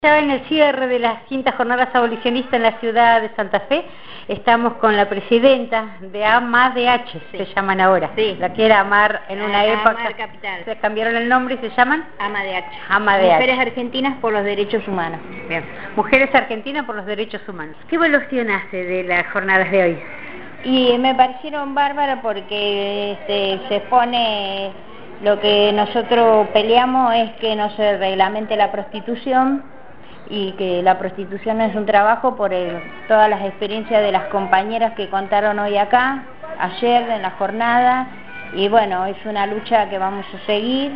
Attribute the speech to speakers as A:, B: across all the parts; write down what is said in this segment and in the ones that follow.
A: Ya en el cierre de las quintas jornadas abolicionistas en la ciudad de Santa Fe, estamos con la presidenta de AMADH,
B: sí.
A: Se llaman ahora.
B: Sí.
A: La que era AMAR en una época.
B: AMAR Capital.
A: Se cambiaron el nombre y se llaman
B: AMADH.
A: AMADH.
B: Mujeres Argentinas por los Derechos Humanos.
A: Bien. Mujeres Argentinas por los Derechos Humanos. ¿Qué evaluación hace de las jornadas de hoy?
B: Y me parecieron bárbaras porque se expone lo que nosotros peleamos es que no se reglamente la prostitución y que la prostitución es un trabajo por todas las experiencias de las compañeras que contaron hoy acá, ayer en la jornada, y bueno, es una lucha que vamos a seguir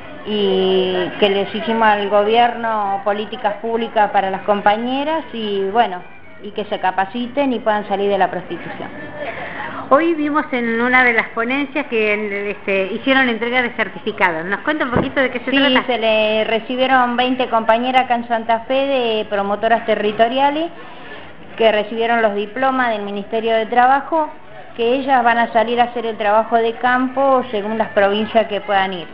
B: y que le exigimos al gobierno políticas públicas para las compañeras y bueno, y que se capaciten y puedan salir de la prostitución.
A: Hoy vimos en una de las ponencias que hicieron entrega de certificados. ¿Nos cuenta un poquito de qué se trata?
B: Sí, se le recibieron 20 compañeras acá en Santa Fe de promotoras territoriales que recibieron los diplomas del Ministerio de Trabajo, que ellas van a salir a hacer el trabajo de campo según las provincias que puedan ir.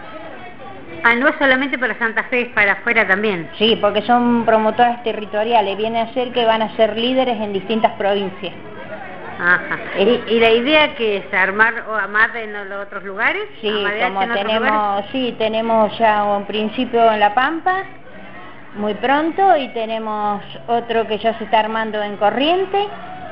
A: Ah, no es solamente para Santa Fe, es para afuera también.
B: Sí, porque son promotoras territoriales, viene a ser que van a ser líderes en distintas provincias.
A: Ajá. ¿Y la idea que es armar o AMAD en los otros lugares?
B: Sí, como tenemos ya un principio en La Pampa, muy pronto, y tenemos otro que ya se está armando en Corrientes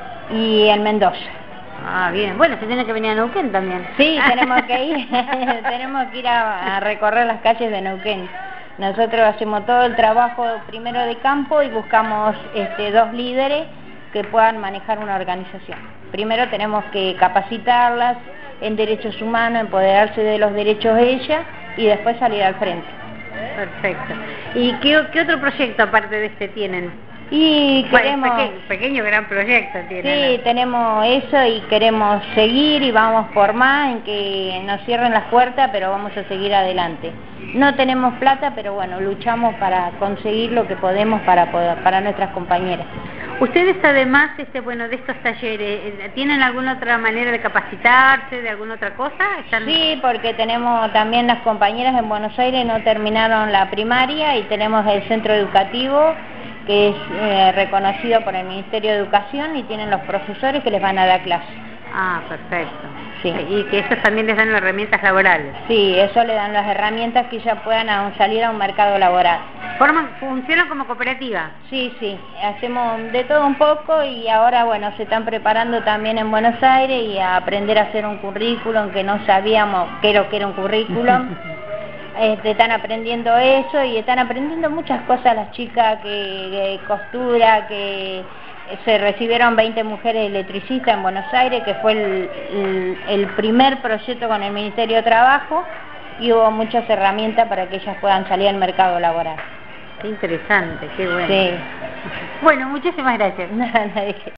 B: y en Mendoza.
A: Ah, bien. Bueno, se tiene que venir a Neuquén también.
B: Sí, tenemos que ir, tenemos que ir a recorrer las calles de Neuquén. Nosotros hacemos todo el trabajo primero de campo y buscamos 2 líderes que puedan manejar una organización. Primero tenemos que capacitarlas en derechos humanos, empoderarse de los derechos de ellas y después salir al frente.
A: Perfecto. ¿Y qué otro proyecto aparte de este tienen?
B: Y queremos...
A: Pequeño gran proyecto tienen.
B: Sí, tenemos eso y queremos seguir y vamos por más, en que nos cierren las puertas, pero vamos a seguir adelante. No tenemos plata, pero bueno, luchamos para conseguir lo que podemos para nuestras compañeras.
A: Ustedes además, de estos talleres, ¿tienen alguna otra manera de capacitarse, de alguna otra cosa?
B: Sí, porque tenemos también las compañeras en Buenos Aires, no terminaron la primaria y tenemos el centro educativo que es reconocido por el Ministerio de Educación y tienen los profesores que les van a dar clases.
A: Ah, perfecto.
B: Sí.
A: Y que eso también les dan las herramientas laborales.
B: Sí, eso le dan las herramientas que ya puedan salir a un mercado laboral.
A: ¿Funcionan como cooperativa?
B: Sí, sí, hacemos de todo un poco y ahora, bueno, se están preparando también en Buenos Aires y a aprender a hacer un currículum que no sabíamos que era un currículum. Están aprendiendo eso y están aprendiendo muchas cosas las chicas, que costura, que se recibieron 20 mujeres electricistas en Buenos Aires, que fue el primer proyecto con el Ministerio de Trabajo, y hubo muchas herramientas para que ellas puedan salir al mercado laboral.
A: Qué interesante, qué bueno.
B: Sí.
A: Bueno, muchísimas gracias.
B: Nada,